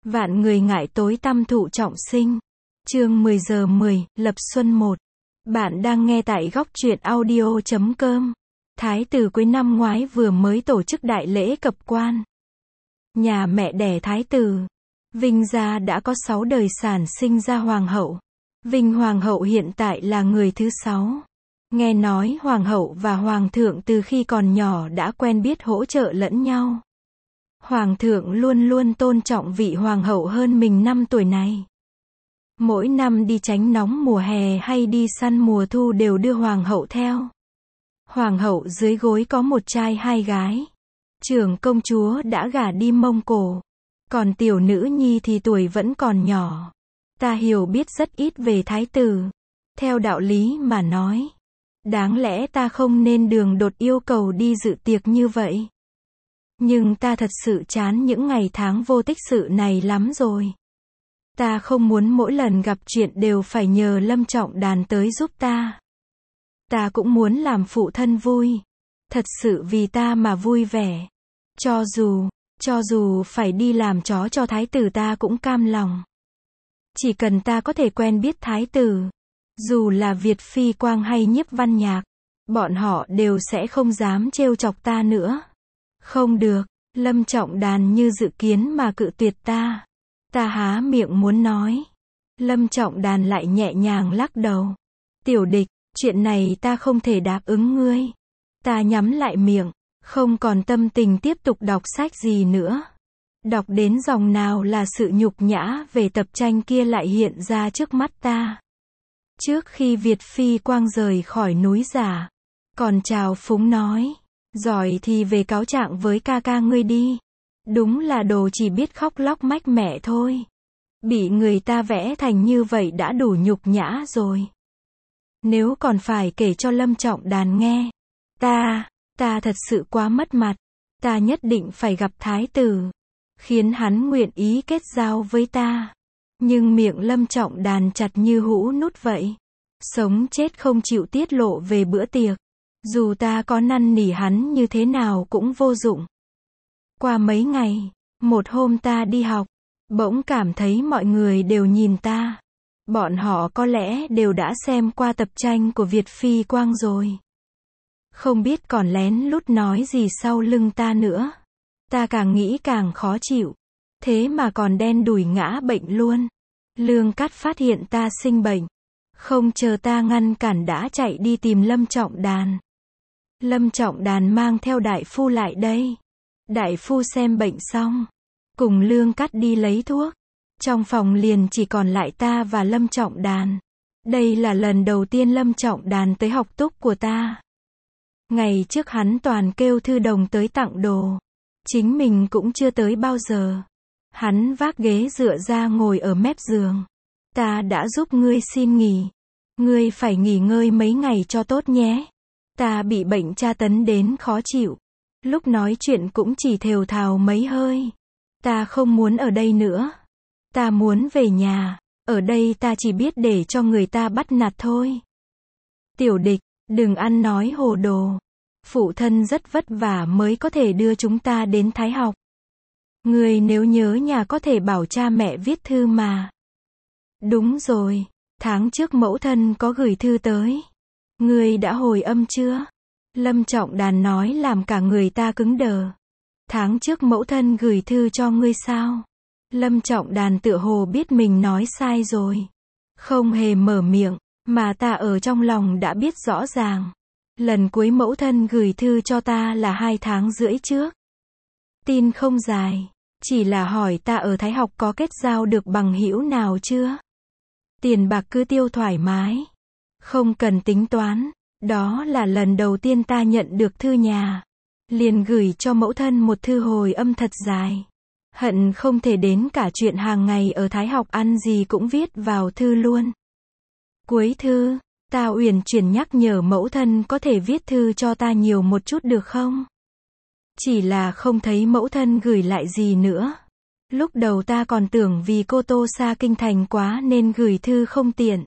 Vạn người ngại tối tăm thụ trọng sinh. Chương 10 giờ 10, Lập Xuân 1. Bạn đang nghe tại góc truyện audio.com. Thái tử cuối năm ngoái vừa mới tổ chức đại lễ cập quan. Nhà mẹ đẻ thái tử Vinh gia đã có 6 đời sản sinh ra hoàng hậu. Vinh hoàng hậu hiện tại là người thứ 6. Nghe nói hoàng hậu và hoàng thượng từ khi còn nhỏ đã quen biết hỗ trợ lẫn nhau. Hoàng thượng luôn luôn tôn trọng vị hoàng hậu hơn mình 5 tuổi này. Mỗi năm đi tránh nóng mùa hè hay đi săn mùa thu đều đưa hoàng hậu theo. Hoàng hậu dưới gối có một trai 2 gái. Trưởng công chúa đã gả đi Mông Cổ. Còn tiểu nữ nhi thì tuổi vẫn còn nhỏ. Ta hiểu biết rất ít về thái tử. Theo đạo lý mà nói, đáng lẽ ta không nên đường đột yêu cầu đi dự tiệc như vậy. Nhưng ta thật sự chán những ngày tháng vô tích sự này lắm rồi. Ta không muốn mỗi lần gặp chuyện đều phải nhờ Lâm Trọng Đàn tới giúp ta. Ta cũng muốn làm phụ thân vui. Thật sự vì ta mà vui vẻ. Cho dù phải đi làm chó cho thái tử ta cũng cam lòng. Chỉ cần ta có thể quen biết thái tử, dù là Việt Phi Quang hay Nhiếp Văn Nhạc, bọn họ đều sẽ không dám trêu chọc ta nữa. Không được, Lâm Trọng Đàn như dự kiến mà cự tuyệt ta. Ta há miệng muốn nói. Lâm Trọng Đàn lại nhẹ nhàng lắc đầu. Tiểu địch, chuyện này ta không thể đáp ứng ngươi. Ta nhắm lại miệng, không còn tâm tình tiếp tục đọc sách gì nữa. Đọc đến dòng nào là sự nhục nhã về tập tranh kia lại hiện ra trước mắt ta. Trước khi Việt Phi Quang rời khỏi núi giả, còn chào phúng nói, giỏi thì về cáo trạng với ca ca ngươi đi. Đúng là đồ chỉ biết khóc lóc mách mẹ thôi. Bị người ta vẽ thành như vậy đã đủ nhục nhã rồi. Nếu còn phải kể cho Lâm Trọng Đàn nghe, ta thật sự quá mất mặt. Ta nhất định phải gặp thái tử, khiến hắn nguyện ý kết giao với ta. Nhưng miệng Lâm Trọng Đàn chặt như hũ nút vậy. Sống chết không chịu tiết lộ về bữa tiệc. Dù ta có năn nỉ hắn như thế nào cũng vô dụng. Qua mấy ngày, một hôm ta đi học, bỗng cảm thấy mọi người đều nhìn ta. Bọn họ có lẽ đều đã xem qua tập tranh của Việt Phi Quang rồi. Không biết còn lén lút nói gì sau lưng ta nữa. Ta càng nghĩ càng khó chịu. Thế mà còn đen đủi ngã bệnh luôn. Lương Cát phát hiện ta sinh bệnh. Không chờ ta ngăn cản đã chạy đi tìm Lâm Trọng Đàn. Lâm Trọng Đàn mang theo đại phu lại đây. Đại phu xem bệnh xong, cùng Lương Cát đi lấy thuốc. Trong phòng liền chỉ còn lại ta và Lâm Trọng Đàn. Đây là lần đầu tiên Lâm Trọng Đàn tới học túc của ta. Ngày trước hắn toàn kêu thư đồng tới tặng đồ. Chính mình cũng chưa tới bao giờ. Hắn vác ghế dựa ra ngồi ở mép giường. Ta đã giúp ngươi xin nghỉ. Ngươi phải nghỉ ngơi mấy ngày cho tốt nhé. Ta bị bệnh tra tấn đến khó chịu. Lúc nói chuyện cũng chỉ thều thào mấy hơi. Ta không muốn ở đây nữa. Ta muốn về nhà. Ở đây ta chỉ biết để cho người ta bắt nạt thôi. Tiểu địch, đừng ăn nói hồ đồ. Phụ thân rất vất vả mới có thể đưa chúng ta đến Thái học. Ngươi nếu nhớ nhà có thể bảo cha mẹ viết thư mà. Đúng rồi, tháng trước mẫu thân có gửi thư tới. Ngươi đã hồi âm chưa? Lâm Trọng Đàn nói làm cả người ta cứng đờ. Tháng trước mẫu thân gửi thư cho ngươi sao? Lâm Trọng Đàn tựa hồ biết mình nói sai rồi. Không hề mở miệng, mà ta ở trong lòng đã biết rõ ràng. Lần cuối mẫu thân gửi thư cho ta là 2 tháng rưỡi trước. Tin không dài, chỉ là hỏi ta ở Thái học có kết giao được bằng hữu nào chưa? Tiền bạc cứ tiêu thoải mái, không cần tính toán. Đó là lần đầu tiên ta nhận được thư nhà. Liền gửi cho mẫu thân một thư hồi âm thật dài. Hận không thể đến cả chuyện hàng ngày ở Thái học ăn gì cũng viết vào thư luôn. Cuối thư, ta uyển chuyển nhắc nhở mẫu thân có thể viết thư cho ta nhiều một chút được không? Chỉ là không thấy mẫu thân gửi lại gì nữa. Lúc đầu ta còn tưởng vì cô Tô xa kinh thành quá nên gửi thư không tiện.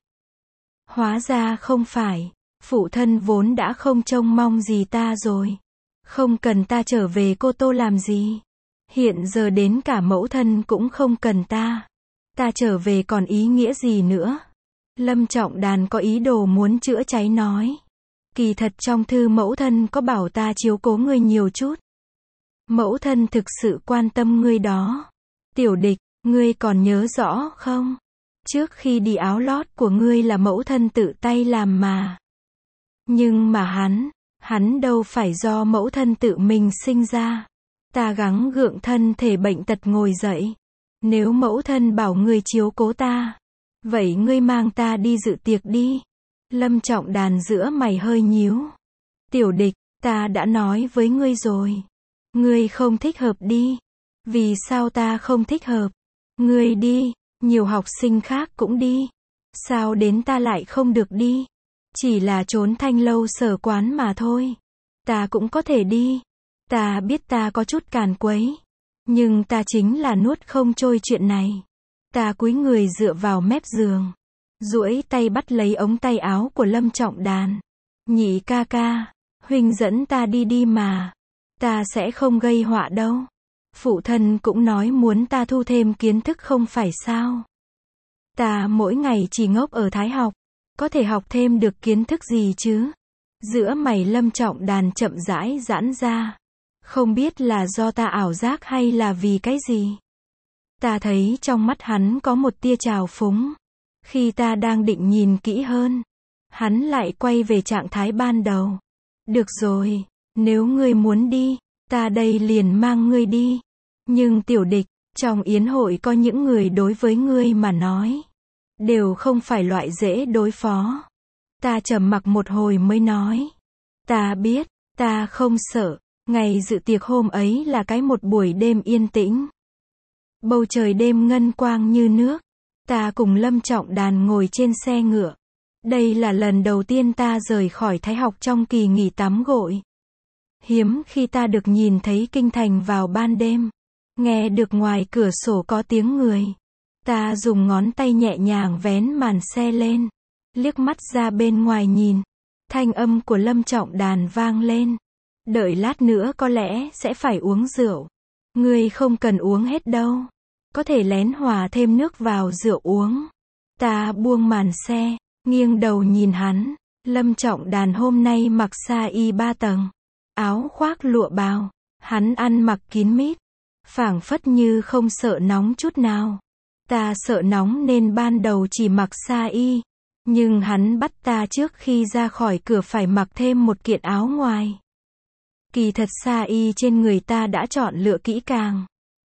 Hóa ra không phải. Phụ thân vốn đã không trông mong gì ta rồi. Không cần ta trở về Cô Tô làm gì. Hiện giờ đến cả mẫu thân cũng không cần ta. Ta trở về còn ý nghĩa gì nữa? Lâm Trọng Đàn có ý đồ muốn chữa cháy nói. Kỳ thật trong thư mẫu thân có bảo ta chiếu cố ngươi nhiều chút. Mẫu thân thực sự quan tâm ngươi đó. Tiểu Địch, ngươi còn nhớ rõ không? Trước khi đi áo lót của ngươi là mẫu thân tự tay làm mà. Nhưng mà hắn đâu phải do mẫu thân tự mình sinh ra. Ta gắng gượng thân thể bệnh tật ngồi dậy. Nếu mẫu thân bảo ngươi chiếu cố ta, vậy ngươi mang ta đi dự tiệc đi. Lâm Trọng Đàn giữa mày hơi nhíu. Tiểu Địch, ta đã nói với ngươi rồi. Ngươi không thích hợp đi. Vì sao ta không thích hợp? Ngươi đi, nhiều học sinh khác cũng đi. Sao đến ta lại không được đi? Chỉ là trốn thanh lâu sở quán mà thôi. Ta cũng có thể đi. Ta biết ta có chút càn quấy. Nhưng ta chính là nuốt không trôi chuyện này. Ta cúi người dựa vào mép giường. Duỗi tay bắt lấy ống tay áo của Lâm Trọng Đàn. Nhị ca ca, huynh dẫn ta đi đi mà. Ta sẽ không gây họa đâu. Phụ thân cũng nói muốn ta thu thêm kiến thức không phải sao. Ta mỗi ngày chỉ ngốc ở Thái học. Có thể học thêm được kiến thức gì chứ? Giữa mày Lâm Trọng Đàn chậm rãi giãn ra. Không biết là do ta ảo giác hay là vì cái gì. Ta thấy trong mắt hắn có một tia trào phúng. Khi ta đang định nhìn kỹ hơn, hắn lại quay về trạng thái ban đầu. Được rồi, nếu ngươi muốn đi, ta đây liền mang ngươi đi. Nhưng Tiểu Địch, trong yến hội có những người đối với ngươi mà nói, đều không phải loại dễ đối phó. Ta trầm mặc một hồi mới nói. Ta biết, ta không sợ. Ngày dự tiệc hôm ấy là một buổi đêm yên tĩnh. Bầu trời đêm ngân quang như nước. Ta cùng Lâm Trọng Đàn ngồi trên xe ngựa. Đây là lần đầu tiên ta rời khỏi Thái học trong kỳ nghỉ tắm gội. Hiếm khi ta được nhìn thấy kinh thành vào ban đêm. Nghe được ngoài cửa sổ có tiếng người. Ta dùng ngón tay nhẹ nhàng vén màn xe lên. Liếc mắt ra bên ngoài nhìn. Thanh âm của Lâm Trọng Đàn vang lên. Đợi lát nữa có lẽ sẽ phải uống rượu. Ngươi không cần uống hết đâu. Có thể lén hòa thêm nước vào rượu uống. Ta buông màn xe, nghiêng đầu nhìn hắn. Lâm Trọng Đàn hôm nay mặc sa y 3 tầng. Áo khoác lụa bào. Hắn ăn mặc kín mít. Phảng phất như không sợ nóng chút nào. Ta sợ nóng nên ban đầu chỉ mặc sa y. Nhưng hắn bắt ta trước khi ra khỏi cửa phải mặc thêm một kiện áo ngoài. Kỳ thật sa y trên người ta đã chọn lựa kỹ càng.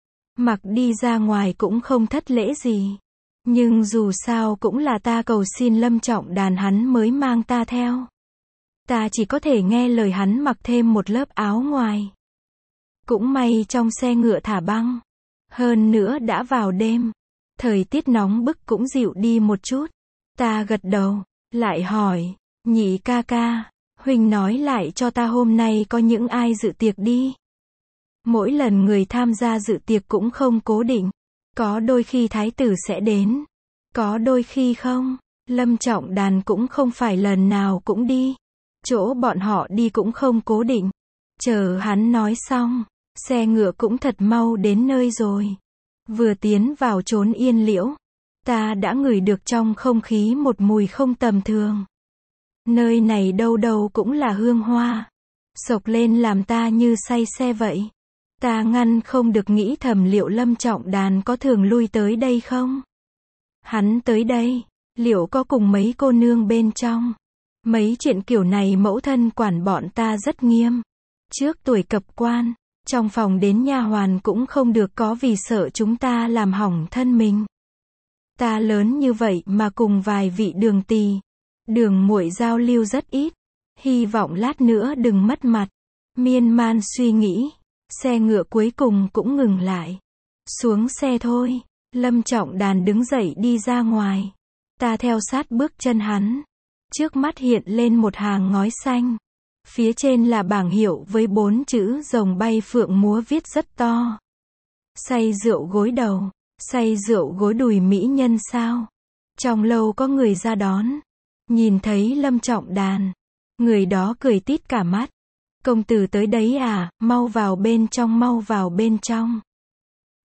Mặc đi ra ngoài cũng không thất lễ gì. Nhưng dù sao cũng là ta cầu xin Lâm Trọng Đàn hắn mới mang ta theo. Ta chỉ có thể nghe lời hắn mặc thêm một lớp áo ngoài. Cũng may trong xe ngựa thả băng. Hơn nữa đã vào đêm. Thời tiết nóng bức cũng dịu đi một chút. Ta gật đầu, lại hỏi, nhị ca ca, huynh nói lại cho ta hôm nay có những ai dự tiệc đi. Mỗi lần người tham gia dự tiệc cũng không cố định. Có đôi khi thái tử sẽ đến. Có đôi khi không. Lâm Trọng Đàn cũng không phải lần nào cũng đi. Chỗ bọn họ đi cũng không cố định. Chờ hắn nói xong, xe ngựa cũng thật mau đến nơi rồi. Vừa tiến vào chốn yên liễu, ta đã ngửi được trong không khí một mùi không tầm thường. Nơi này đâu đâu cũng là hương hoa. Xộc lên làm ta như say xe vậy. Ta ngăn không được nghĩ thầm liệu Lâm Trọng Đàn có thường lui tới đây không? Hắn tới đây, liệu có cùng mấy cô nương bên trong? Mấy chuyện kiểu này mẫu thân quản bọn ta rất nghiêm. Trước tuổi cập quan, trong phòng đến nha hoàn cũng không được có vì sợ chúng ta làm hỏng thân mình. Ta lớn như vậy mà cùng vài vị đường tỳ, đường muội giao lưu rất ít. Hy vọng lát nữa đừng mất mặt. Miên man suy nghĩ. Xe ngựa cuối cùng cũng ngừng lại. Xuống xe thôi. Lâm Trọng Đàn đứng dậy đi ra ngoài. Ta theo sát bước chân hắn. Trước mắt hiện lên một hàng ngói xanh. Phía trên là bảng hiệu với 4 chữ rồng bay phượng múa viết rất to. Say rượu gối đầu. Say rượu gối đùi mỹ nhân sao? Trong lâu có người ra đón. Nhìn thấy Lâm Trọng Đàn. Người đó cười tít cả mắt. Công tử tới đấy à, mau vào bên trong, mau vào bên trong.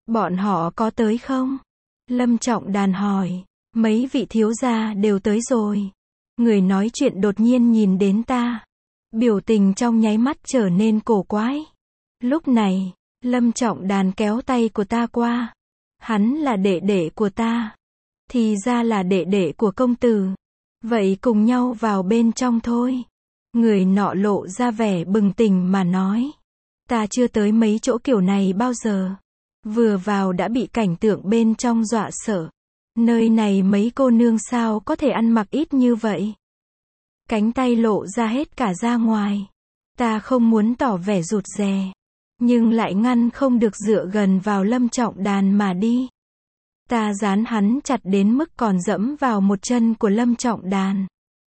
Bọn họ có tới không? Lâm Trọng Đàn hỏi. Mấy vị thiếu gia đều tới rồi. Người nói chuyện đột nhiên nhìn đến ta. Biểu tình trong nháy mắt trở nên cổ quái. Lúc này, Lâm Trọng Đàn kéo tay của ta qua. Hắn là đệ đệ của ta. Thì ra là đệ đệ của công tử. Vậy cùng nhau vào bên trong thôi. Người nọ lộ ra vẻ bừng tỉnh mà nói. Ta chưa tới mấy chỗ kiểu này bao giờ. Vừa vào đã bị cảnh tượng bên trong dọa sợ. Nơi này mấy cô nương sao có thể ăn mặc ít như vậy. Cánh tay lộ ra hết cả ra ngoài. Ta không muốn tỏ vẻ rụt rè. Nhưng lại ngăn không được dựa gần vào Lâm Trọng Đàn mà đi. Ta dán hắn chặt đến mức còn dẫm vào một chân của Lâm Trọng Đàn.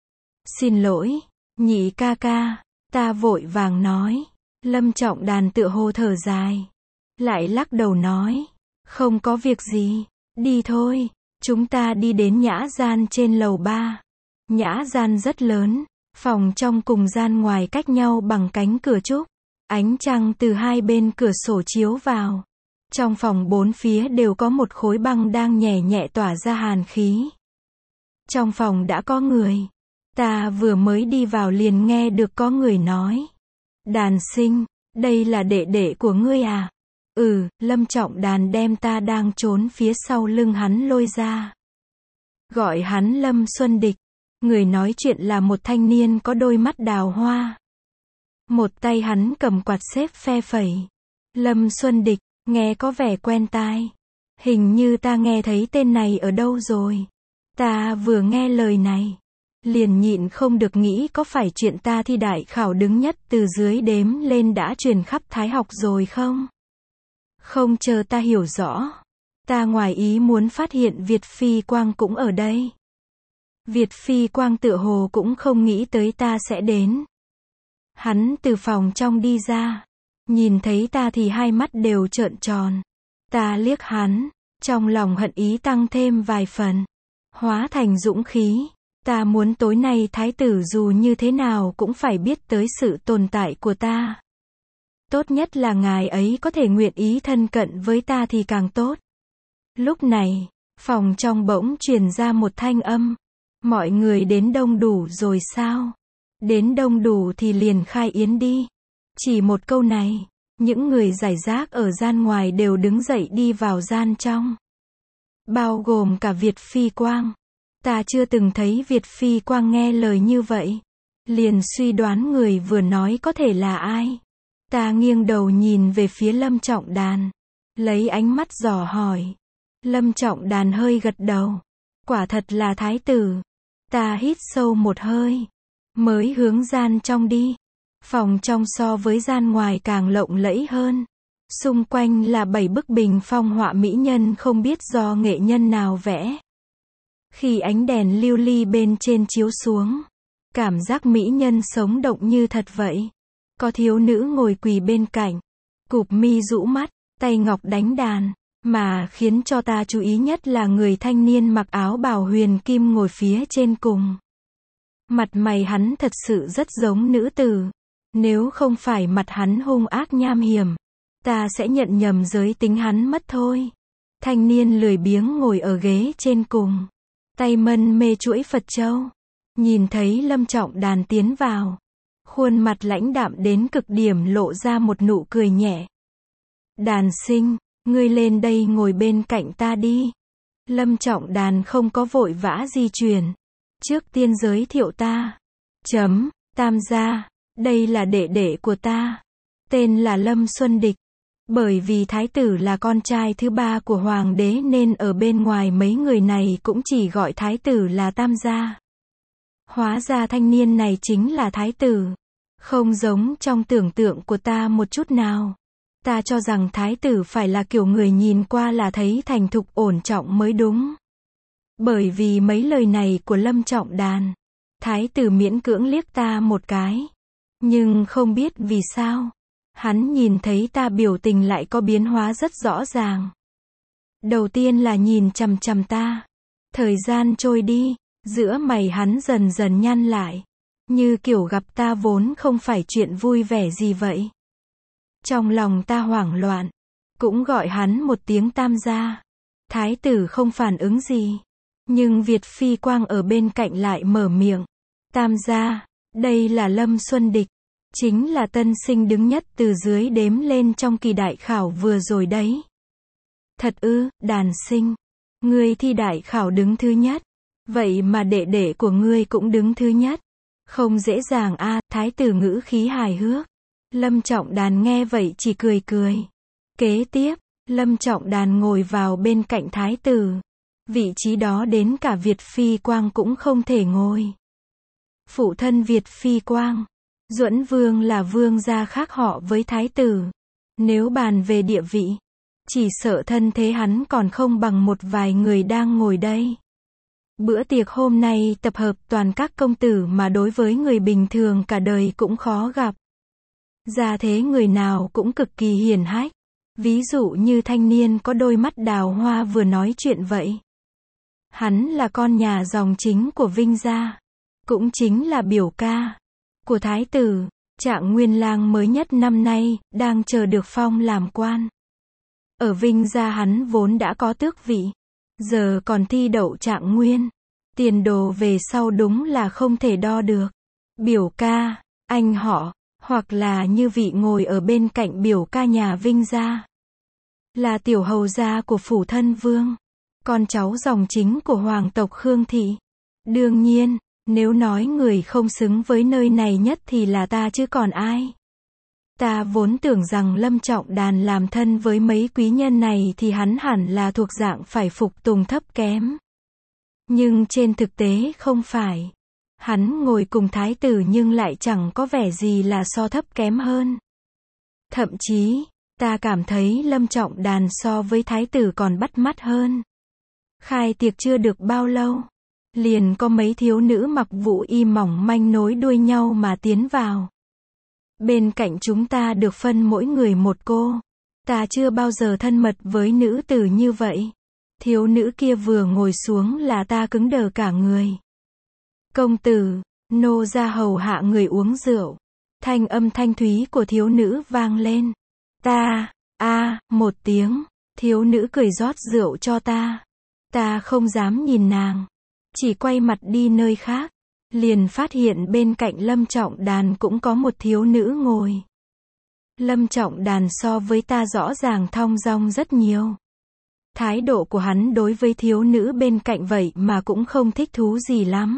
Xin lỗi, nhị ca ca. Ta vội vàng nói. Lâm Trọng Đàn tựa hồ thở dài. Lại lắc đầu nói. Không có việc gì. Đi thôi. Chúng ta đi đến nhã gian trên lầu 3. Nhã gian rất lớn. Phòng trong cùng gian ngoài cách nhau bằng cánh cửa trúc. Ánh trăng từ hai bên cửa sổ chiếu vào. Trong phòng bốn phía đều có một khối băng đang nhẹ nhẹ tỏa ra hàn khí. Trong phòng đã có người. Ta vừa mới đi vào liền nghe được có người nói. Đàn sinh, đây là đệ đệ của ngươi à? Lâm Trọng Đàn đem ta đang trốn phía sau lưng hắn lôi ra. Gọi hắn Lâm Xuân Địch. Người nói chuyện là một thanh niên có đôi mắt đào hoa. Một tay hắn cầm quạt xếp phe phẩy. Lâm Xuân Địch, nghe có vẻ quen tai. Hình như ta nghe thấy tên này ở đâu rồi. Ta vừa nghe lời này. Liền nhịn không được nghĩ có phải chuyện ta thi đại khảo đứng nhất từ dưới đếm lên đã truyền khắp Thái học rồi không? Không chờ ta hiểu rõ. Ta ngoài ý muốn phát hiện Việt Phi Quang cũng ở đây. Việt Phi Quang tựa hồ cũng không nghĩ tới ta sẽ đến. Hắn từ phòng trong đi ra. Nhìn thấy ta thì hai mắt đều trợn tròn. Ta liếc hắn. Trong lòng hận ý tăng thêm vài phần. Hóa thành dũng khí. Ta muốn tối nay thái tử dù như thế nào cũng phải biết tới sự tồn tại của ta. Tốt nhất là ngài ấy có thể nguyện ý thân cận với ta thì càng tốt. Lúc này, phòng trong bỗng truyền ra một thanh âm. Mọi người đến đông đủ rồi sao? Đến đông đủ thì liền khai yến đi. Chỉ một câu này, những người rải rác ở gian ngoài đều đứng dậy đi vào gian trong. Bao gồm cả Việt Phi Quang. Ta chưa từng thấy Việt Phi Quang nghe lời như vậy. Liền suy đoán người vừa nói có thể là ai. Ta nghiêng đầu nhìn về phía Lâm Trọng Đàn. Lấy ánh mắt dò hỏi. Lâm Trọng Đàn hơi gật đầu. Quả thật là thái tử. Ta hít sâu một hơi. Mới hướng gian trong đi. Phòng trong so với gian ngoài càng lộng lẫy hơn. Xung quanh là 7 bức bình phong họa mỹ nhân không biết do nghệ nhân nào vẽ. Khi ánh đèn lưu ly bên trên chiếu xuống. Cảm giác mỹ nhân sống động như thật vậy. Có thiếu nữ ngồi quỳ bên cạnh. Cụp mi rũ mắt, tay ngọc đánh đàn. Mà khiến cho ta chú ý nhất là người thanh niên mặc áo bào huyền kim ngồi phía trên cùng. Mặt mày hắn thật sự rất giống nữ tử. Nếu không phải mặt hắn hung ác nham hiểm, ta sẽ nhận nhầm giới tính hắn mất thôi. Thanh niên lười biếng ngồi ở ghế trên cùng. Tay mân mê chuỗi Phật châu. Nhìn thấy Lâm Trọng Đàn tiến vào. Khuôn mặt lãnh đạm đến cực điểm lộ ra một nụ cười nhẹ. Đàn sinh, ngươi lên đây ngồi bên cạnh ta đi. Lâm Trọng Đàn không có vội vã di chuyển. Trước tiên giới thiệu ta. Tam gia, đây là đệ đệ của ta. Tên là Lâm Xuân Địch. Bởi vì thái tử là con trai thứ 3 của hoàng đế nên ở bên ngoài mấy người này cũng chỉ gọi thái tử là tam gia. Hóa ra thanh niên này chính là thái tử. Không giống trong tưởng tượng của ta một chút nào. Ta cho rằng thái tử phải là kiểu người nhìn qua là thấy thành thục ổn trọng mới đúng. Bởi vì mấy lời này của Lâm Trọng Đàn, thái tử miễn cưỡng liếc ta một cái. Nhưng không biết vì sao, hắn nhìn thấy ta biểu tình lại có biến hóa rất rõ ràng. Đầu tiên là nhìn chằm chằm ta. Thời gian trôi đi, giữa mày hắn dần dần nhăn lại. Như kiểu gặp ta vốn không phải chuyện vui vẻ gì vậy. Trong lòng ta hoảng loạn. cũng gọi hắn một tiếng tam gia. Thái tử không phản ứng gì. Nhưng Việt Phi Quang ở bên cạnh lại mở miệng. Tam gia, đây là Lâm Xuân Địch. Chính là tân sinh đứng nhất từ dưới đếm lên trong kỳ đại khảo vừa rồi đấy. Thật ư, đàn sinh. Ngươi thi đại khảo đứng thứ nhất. Vậy mà đệ đệ của ngươi cũng đứng thứ nhất. Không dễ dàng a. Thái tử ngữ khí hài hước. Lâm Trọng Đàn nghe vậy chỉ cười cười. Kế tiếp, Lâm Trọng Đàn ngồi vào bên cạnh thái tử. Vị trí đó đến cả Việt Phi Quang cũng không thể ngồi. Phụ thân Việt Phi Quang, Duẫn Vương là vương gia khác họ với thái tử. Nếu bàn về địa vị, chỉ sợ thân thế hắn còn không bằng một vài người đang ngồi đây. Bữa tiệc hôm nay tập hợp toàn các công tử mà đối với người bình thường cả đời cũng khó gặp. Gia thế người nào cũng cực kỳ hiển hách. Ví dụ như thanh niên có đôi mắt đào hoa vừa nói chuyện vậy. Hắn là con nhà dòng chính của Vinh gia. Cũng chính là biểu ca của thái tử, Trạng Nguyên Lang mới nhất năm nay, đang chờ được phong làm quan. Ở Vinh gia hắn vốn đã có tước vị. Giờ còn thi đậu Trạng Nguyên. Tiền đồ về sau đúng là không thể đo được. Biểu ca, anh họ, hoặc là như vị ngồi ở bên cạnh biểu ca nhà Vinh gia. Là tiểu hầu gia của phủ thân vương. Con cháu dòng chính của hoàng tộc Khương Thị. Đương nhiên, nếu nói người không xứng với nơi này nhất thì là ta chứ còn ai. Ta vốn tưởng rằng Lâm Trọng Đàn làm thân với mấy quý nhân này thì hắn hẳn là thuộc dạng phải phục tùng thấp kém. Nhưng trên thực tế không phải. Hắn ngồi cùng thái tử nhưng lại chẳng có vẻ gì là so thấp kém hơn. Thậm chí, ta cảm thấy Lâm Trọng Đàn so với thái tử còn bắt mắt hơn. Khai tiệc chưa được bao lâu, liền có mấy thiếu nữ mặc vụ y mỏng manh nối đuôi nhau mà tiến vào. Bên cạnh chúng ta được phân mỗi người một cô. Ta chưa bao giờ thân mật với nữ tử như vậy. Thiếu nữ kia vừa ngồi xuống là ta cứng đờ cả người. Công tử, nô ra hầu hạ người uống rượu. Thanh âm thanh thúy của thiếu nữ vang lên. Một tiếng, thiếu nữ cười rót rượu cho ta. Ta không dám nhìn nàng. Chỉ quay mặt đi nơi khác. Liền phát hiện bên cạnh Lâm Trọng Đàn cũng có một thiếu nữ ngồi. Lâm Trọng Đàn so với ta rõ ràng thong dong rất nhiều. Thái độ của hắn đối với thiếu nữ bên cạnh vậy mà cũng không thích thú gì lắm.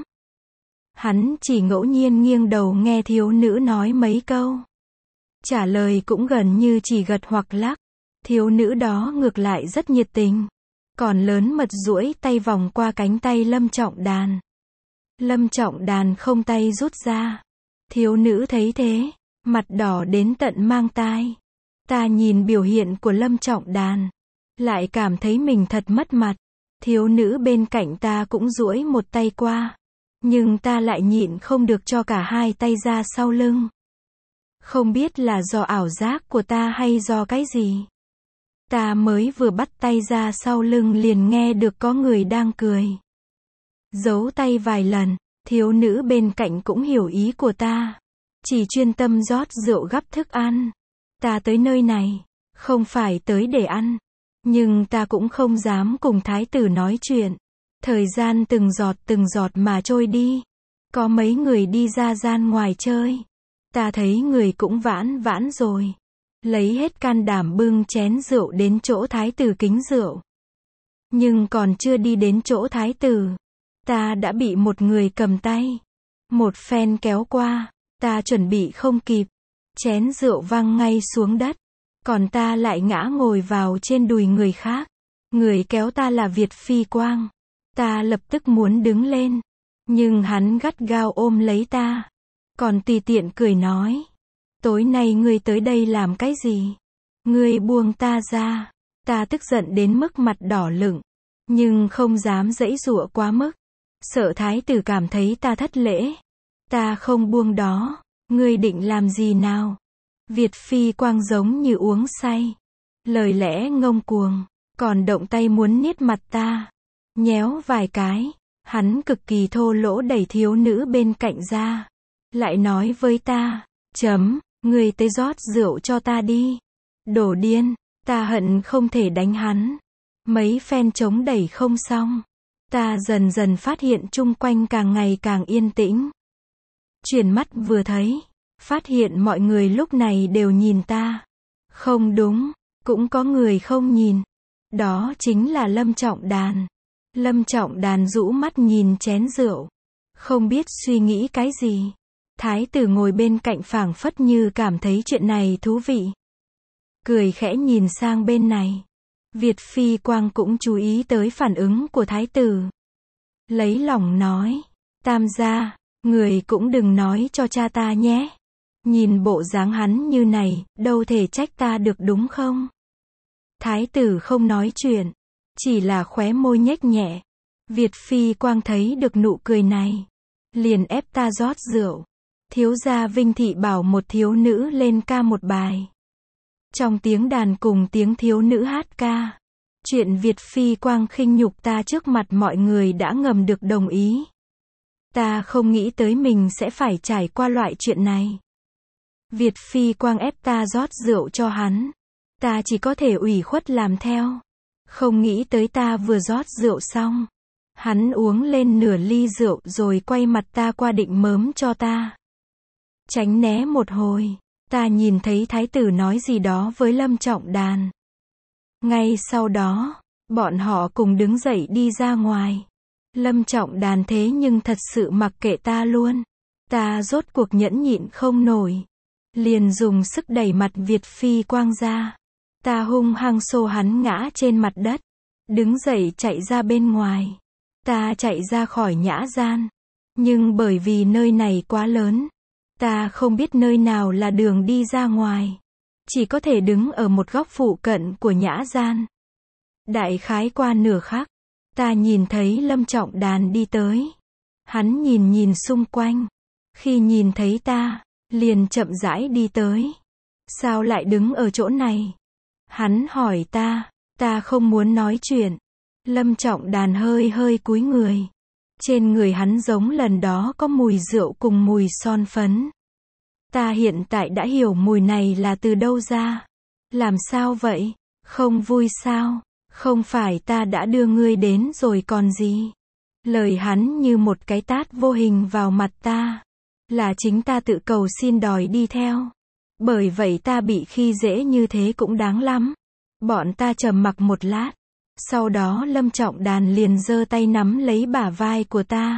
Hắn chỉ ngẫu nhiên nghiêng đầu nghe thiếu nữ nói mấy câu. Trả lời cũng gần như chỉ gật hoặc lắc. Thiếu nữ đó ngược lại rất nhiệt tình. Còn lớn mật duỗi tay vòng qua cánh tay Lâm Trọng Đàn. Lâm Trọng Đàn không tay rút ra. Thiếu nữ thấy thế, mặt đỏ đến tận mang tai. Ta nhìn biểu hiện của Lâm Trọng Đàn, lại cảm thấy mình thật mất mặt. Thiếu nữ bên cạnh ta cũng duỗi một tay qua. Nhưng ta lại nhịn không được cho cả hai tay ra sau lưng. Không biết là do ảo giác của ta hay do cái gì. Ta mới vừa bắt tay ra sau lưng liền nghe được có người đang cười. Giấu tay vài lần, thiếu nữ bên cạnh cũng hiểu ý của ta. Chỉ chuyên tâm rót rượu gắp thức ăn. Ta tới nơi này, không phải tới để ăn. Nhưng ta cũng không dám cùng thái tử nói chuyện. Thời gian từng giọt mà trôi đi. Có mấy người đi ra gian ngoài chơi. Ta thấy người cũng vãn vãn rồi. Lấy hết can đảm bưng chén rượu đến chỗ thái tử kính rượu. Nhưng còn chưa đi đến chỗ thái tử, ta đã bị một người cầm tay. Một phen kéo qua, ta chuẩn bị không kịp. Chén rượu văng ngay xuống đất. Còn ta lại ngã ngồi vào trên đùi người khác. Người kéo ta là Việt Phi Quang. Ta lập tức muốn đứng lên. Nhưng hắn gắt gao ôm lấy ta. Còn tùy tiện cười nói. Tối nay ngươi tới đây làm cái gì? Ngươi buông ta ra. Ta tức giận đến mức mặt đỏ lựng. Nhưng không dám giãy giụa quá mức. Sợ thái tử cảm thấy ta thất lễ. Ta không buông đó. Ngươi định làm gì nào? Việt Phi Quang giống như uống say. Lời lẽ ngông cuồng. Còn động tay muốn niết mặt ta. Nhéo vài cái. Hắn cực kỳ thô lỗ đẩy thiếu nữ bên cạnh ra. Lại nói với ta. Ngươi tới rót rượu cho ta đi. Đồ điên. Ta hận không thể đánh hắn. Mấy phen chống đẩy không xong. Ta dần dần phát hiện chung quanh càng ngày càng yên tĩnh. Chuyển mắt vừa thấy, phát hiện mọi người lúc này đều nhìn ta. Không đúng, cũng có người không nhìn. Đó chính là Lâm Trọng Đàn. Lâm Trọng Đàn rũ mắt nhìn chén rượu. Không biết suy nghĩ cái gì. Thái tử ngồi bên cạnh phảng phất như cảm thấy chuyện này thú vị. Cười khẽ nhìn sang bên này. Việt Phi Quang cũng chú ý tới phản ứng của thái tử. Lấy lòng nói, Tam gia, người cũng đừng nói cho cha ta nhé. Nhìn bộ dáng hắn như này, đâu thể trách ta được đúng không? Thái tử không nói chuyện, chỉ là khóe môi nhếch nhẹ. Việt Phi Quang thấy được nụ cười này, liền ép ta rót rượu. Thiếu gia Vinh Thị bảo một thiếu nữ lên ca một bài. Trong tiếng đàn cùng tiếng thiếu nữ hát ca. Chuyện Việt Phi Quang khinh nhục ta trước mặt mọi người đã ngầm được đồng ý. Ta không nghĩ tới mình sẽ phải trải qua loại chuyện này. Việt Phi Quang ép ta rót rượu cho hắn. Ta chỉ có thể ủy khuất làm theo. Không nghĩ tới ta vừa rót rượu xong. Hắn uống lên nửa ly rượu rồi quay mặt ta qua định mớm cho ta. Tránh né một hồi, ta nhìn thấy thái tử nói gì đó với Lâm Trọng Đàn. Ngay sau đó, bọn họ cùng đứng dậy đi ra ngoài. Lâm Trọng Đàn thế nhưng thật sự mặc kệ ta luôn. Ta rốt cuộc nhẫn nhịn không nổi. Liền dùng sức đẩy mặt Việt Phi Quang ra. Ta hung hăng xô hắn ngã trên mặt đất. Đứng dậy chạy ra bên ngoài. Ta chạy ra khỏi nhã gian. Nhưng bởi vì nơi này quá lớn, ta không biết nơi nào là đường đi ra ngoài. Chỉ có thể đứng ở một góc phụ cận của nhã gian. Đại khái qua nửa khắc, ta nhìn thấy Lâm Trọng Đàn đi tới. Hắn nhìn nhìn xung quanh. Khi nhìn thấy ta, liền chậm rãi đi tới. Sao lại đứng ở chỗ này? Hắn hỏi ta không muốn nói chuyện. Lâm Trọng Đàn hơi hơi cúi người. Trên người hắn giống lần đó có mùi rượu cùng mùi son phấn. Ta hiện tại đã hiểu mùi này là từ đâu ra. Làm sao vậy? Không vui sao? Không phải ta đã đưa ngươi đến rồi còn gì? Lời hắn như một cái tát vô hình vào mặt ta. Là chính ta tự cầu xin đòi đi theo. Bởi vậy ta bị khi dễ như thế cũng đáng lắm. Bọn ta trầm mặc một lát. Sau đó Lâm Trọng Đàn liền giơ tay nắm lấy bả vai của ta.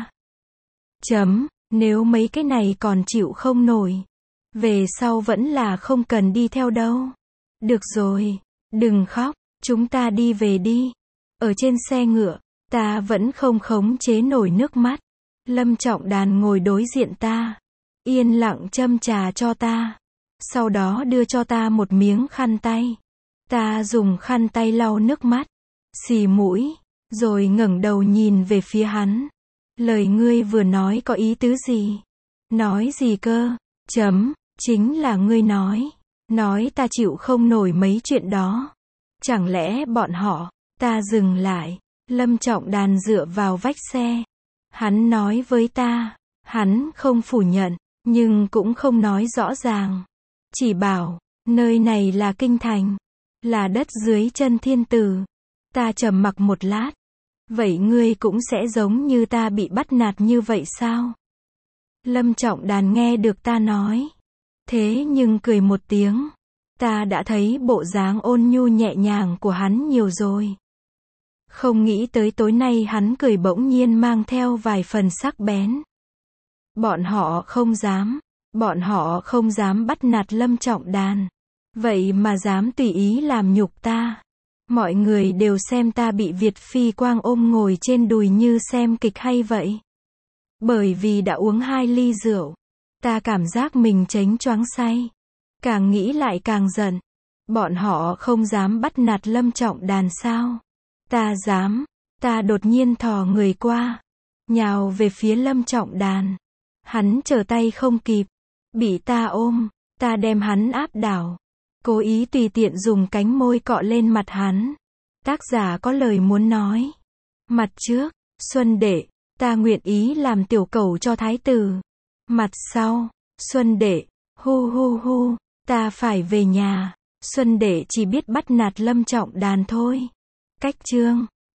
Nếu mấy cái này còn chịu không nổi. Về sau vẫn là không cần đi theo đâu. Được rồi, đừng khóc, chúng ta đi về đi. Ở trên xe ngựa, ta vẫn không khống chế nổi nước mắt. Lâm Trọng Đàn ngồi đối diện ta. Yên lặng châm trà cho ta. Sau đó đưa cho ta một miếng khăn tay. Ta dùng khăn tay lau nước mắt. Xì mũi, rồi ngẩng đầu nhìn về phía hắn. Lời ngươi vừa nói có ý tứ gì? Nói gì cơ? Chính là ngươi nói. Nói ta chịu không nổi mấy chuyện đó. Chẳng lẽ bọn họ? Ta dừng lại. Lâm Trọng Đàn dựa vào vách xe. Hắn nói với ta. Hắn không phủ nhận, nhưng cũng không nói rõ ràng. Chỉ bảo, nơi này là kinh thành. Là đất dưới chân thiên tử. Ta trầm mặc một lát. Vậy ngươi cũng sẽ giống như ta bị bắt nạt như vậy sao? Lâm Trọng Đàn nghe được ta nói. Thế nhưng cười một tiếng. Ta đã thấy bộ dáng ôn nhu nhẹ nhàng của hắn nhiều rồi. Không nghĩ tới tối nay hắn cười bỗng nhiên mang theo vài phần sắc bén. Bọn họ không dám bắt nạt Lâm Trọng Đàn. Vậy mà dám tùy ý làm nhục ta. Mọi người đều xem ta bị Việt Phi Quang ôm ngồi trên đùi như xem kịch hay vậy. Bởi vì đã uống 2 ly rượu, ta cảm giác mình chánh choáng say. Càng nghĩ lại càng giận. Bọn họ không dám bắt nạt Lâm Trọng Đàn sao? Ta dám. Ta đột nhiên thò người qua, nhào về phía Lâm Trọng Đàn. Hắn trở tay không kịp, bị ta ôm. Ta đem hắn áp đảo, cố ý tùy tiện dùng cánh môi cọ lên mặt hắn. Tác giả có lời muốn nói. Mặt trước, Xuân Đệ, ta nguyện ý làm tiểu cẩu cho thái tử. Mặt sau, Xuân Đệ, hu hu hu, ta phải về nhà. Xuân Đệ chỉ biết bắt nạt Lâm Trọng Đàn thôi. Cách chương